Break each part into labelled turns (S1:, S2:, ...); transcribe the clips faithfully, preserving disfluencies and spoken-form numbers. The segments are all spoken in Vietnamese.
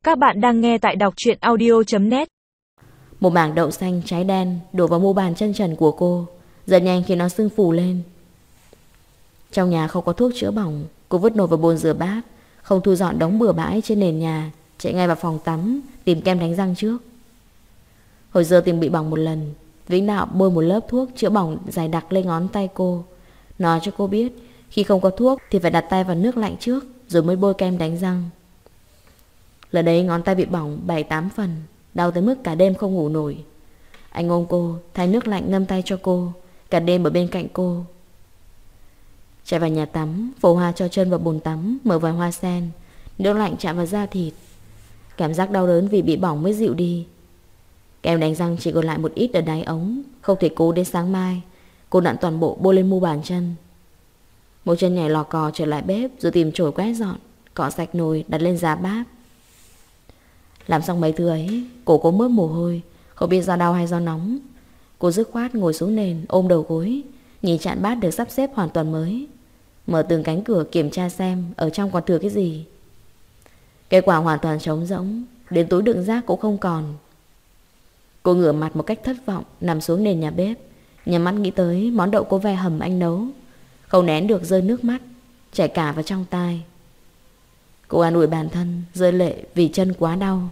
S1: Các bạn đang nghe tại đọc truyện audio chấm net.
S2: Một mảng đậu xanh cháy đen đổ vào mu bàn chân trần của cô, dần nhanh khi nó sưng phù lên. Trong nhà không có thuốc chữa bỏng, cô vứt nồi vào bồn rửa bát, không thu dọn đống bừa bãi trên nền nhà, chạy ngay vào phòng tắm tìm kem đánh răng trước. Hồi giờ tìm bị bỏng một lần, Vĩnh Đạo bôi một lớp thuốc chữa bỏng dày đặc lên ngón tay cô, nói cho cô biết khi không có thuốc thì phải đặt tay vào nước lạnh trước rồi mới bôi kem đánh răng. Lần đấy ngón tay bị bỏng bảy tám phần, đau tới mức cả đêm không ngủ nổi. Anh ôm cô, thay nước lạnh ngâm tay cho cô, cả đêm ở bên cạnh cô. Chạy vào nhà tắm, Phổ Hoa cho chân vào bồn tắm, mở vòi hoa sen, nước lạnh chạm vào da thịt. Cảm giác đau đớn vì bị bỏng mới dịu đi. Kem đánh răng chỉ còn lại một ít ở đáy ống, không thể cố đến sáng mai. Cô nặn toàn bộ bôi lên mu bàn chân. Một chân nhảy lò cò trở lại bếp, rồi tìm chổi quét dọn, cọ sạch nồi đặt lên giá bát. Làm xong mấy thứ ấy, cổ cô mướt mồ hôi, không biết do đau hay do nóng. Cô dứt khoát ngồi xuống nền, ôm đầu gối, nhìn chạn bát được sắp xếp hoàn toàn mới, mở từng cánh cửa kiểm tra xem ở trong còn thừa cái gì. Kết quả hoàn toàn trống rỗng, đến túi đựng rác cũng không còn. Cô ngửa mặt một cách thất vọng, nằm xuống nền nhà bếp, nhắm mắt nghĩ tới món đậu cô ve hầm anh nấu, không nén được rơi nước mắt, chảy cả vào trong tai. Cô an ủi bản thân, rơi lệ vì chân quá đau.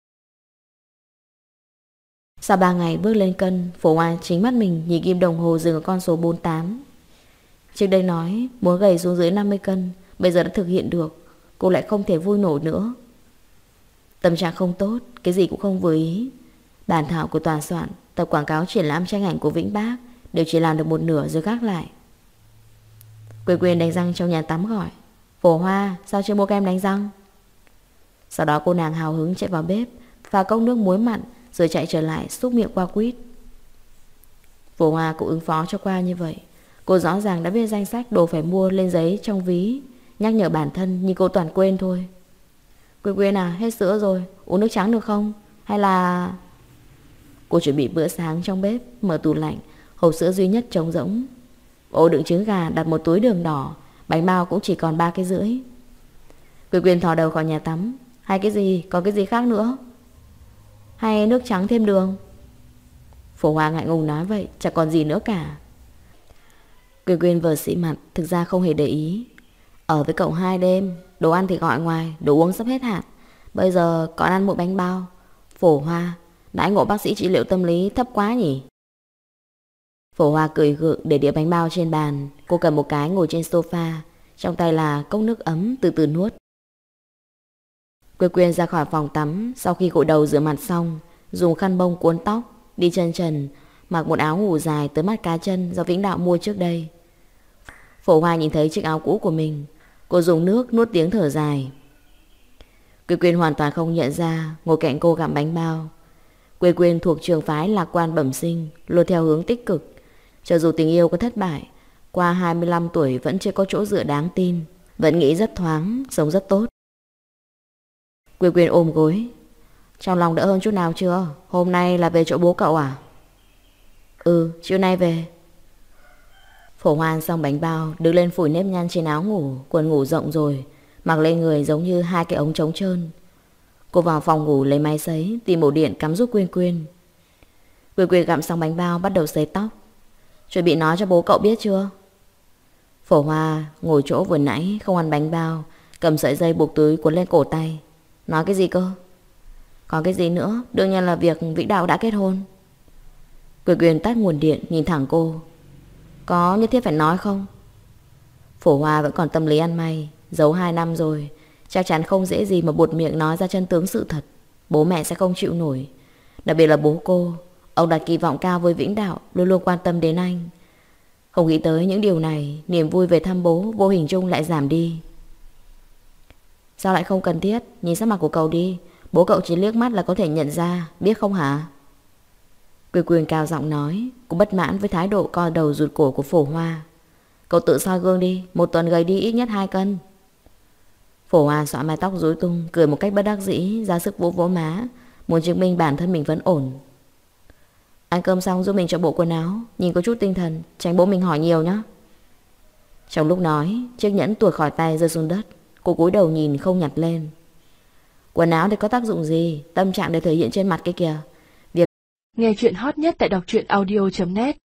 S2: Sau ba ngày bước lên cân, Phổ Hoa chính mắt mình nhìn kim đồng hồ dừng ở con số bốn mươi tám. Trước đây nói muốn gầy xuống dưới năm mươi cân, bây giờ đã thực hiện được. Cô lại không thể vui nổi nữa. Tâm trạng không tốt, cái gì cũng không vừa ý. Bản thảo của tòa soạn, tập quảng cáo triển lãm tranh ảnh của Vĩnh Bác đều chỉ làm được một nửa rồi gác lại. Quê Quyên đánh răng trong nhà tắm gọi: Phổ Hoa, sao chưa mua kem đánh răng? Sau đó cô nàng hào hứng chạy vào bếp, pha cốc nước muối mặn, rồi chạy trở lại xúc miệng qua quýt. Phổ Hoa cũng ứng phó cho qua như vậy. Cô rõ ràng đã viết danh sách đồ phải mua lên giấy trong ví, nhắc nhở bản thân nhưng cô toàn quên thôi. Quê Quyên à, hết sữa rồi, uống nước trắng được không? Hay là... Cô chuẩn bị bữa sáng trong bếp, mở tủ lạnh, hộp sữa duy nhất trống rỗng. Ổ đựng trứng gà đặt một túi đường đỏ, bánh bao cũng chỉ còn ba cái rưỡi. Quê Quyên thò đầu khỏi nhà tắm: Hay cái gì, có cái gì khác nữa? Hay nước trắng thêm đường? Phổ Hoa ngại ngùng nói vậy, chẳng còn gì nữa cả. Quê Quyên vờ sĩ mặt, thực ra không hề để ý. Ở với cậu hai đêm, đồ ăn thì gọi ngoài, đồ uống sắp hết hạn. Bây giờ còn ăn một bánh bao. Phổ Hoa, đãi ngộ bác sĩ trị liệu tâm lý thấp quá nhỉ? Phổ Hoa cười gượng để đĩa bánh bao trên bàn. Cô cầm một cái ngồi trên sofa, trong tay là cốc nước ấm, từ từ nuốt. Quê Quyên ra khỏi phòng tắm sau khi gội đầu rửa mặt xong, dùng khăn bông cuốn tóc, đi chân trần, mặc một áo ngủ dài tới mắt cá chân do Vĩnh Đạo mua trước đây. Phổ Hoa nhìn thấy chiếc áo cũ của mình, cô dùng nước nuốt tiếng thở dài. Quê Quyên hoàn toàn không nhận ra, ngồi cạnh cô gặm bánh bao. Quê Quyên thuộc trường phái lạc quan bẩm sinh, luôn theo hướng tích cực. Cho dù tình yêu có thất bại, qua hai mươi lăm tuổi vẫn chưa có chỗ dựa đáng tin, vẫn nghĩ rất thoáng, sống rất tốt. Quê Quyên ôm gối: Trong lòng đỡ hơn chút nào chưa? Hôm nay là về chỗ bố cậu à? Ừ, chiều nay về. Phổ Hoa ăn xong bánh bao, đứng lên phủi nếp nhăn trên áo ngủ, quần ngủ rộng rồi, mặc lên người giống như hai cái ống trống trơn. Cô vào phòng ngủ lấy máy sấy, tìm ổ điện cắm giúp Quyên Quyên. Quyên Quyên gặm xong bánh bao bắt đầu sấy tóc. Chuẩn bị nói cho bố cậu biết chưa? Phổ Hoa ngồi chỗ vừa nãy không ăn bánh bao, cầm sợi dây buộc túi cuốn lên cổ tay. Nói cái gì cơ? Còn cái gì nữa? Đương nhiên là việc Vĩnh Đạo đã kết hôn. Quyên Quyên tắt nguồn điện, nhìn thẳng cô: Có nhất thiết phải nói không? Phổ Hoa vẫn còn tâm lý ăn may, giấu hai năm rồi, chắc chắn không dễ gì mà buột miệng nói ra chân tướng sự thật. Bố mẹ sẽ không chịu nổi. Đặc biệt là bố cô. Ông đặt kỳ vọng cao với Vĩnh Đạo, luôn luôn quan tâm đến anh. Không nghĩ tới những điều này, niềm vui về thăm bố vô hình chung lại giảm đi. Sao lại không cần thiết? Nhìn sắc mặt của cậu đi, bố cậu chỉ liếc mắt là có thể nhận ra, biết không hả? Quê Quyên cao giọng nói. Cô bất mãn với thái độ co đầu rụt cổ của Phổ Hoa. Cậu tự soi gương đi, một tuần gầy đi ít nhất hai cân. Phổ Hoa xõa mái tóc rối tung, cười một cách bất đắc dĩ, ra sức vỗ vỗ má, muốn chứng minh bản thân mình vẫn ổn. Ăn cơm xong giúp mình cho bộ quần áo, nhìn có chút tinh thần, tránh bố mình hỏi nhiều nhé. Trong lúc nói, chiếc nhẫn tuột khỏi tay rơi xuống đất. Cô cúi đầu nhìn không nhặt lên. Quần áo thì có tác dụng gì, tâm trạng để thể hiện trên mặt cái kìa.
S1: Nghe chuyện hot nhất tại đọc truyện audio chấm net.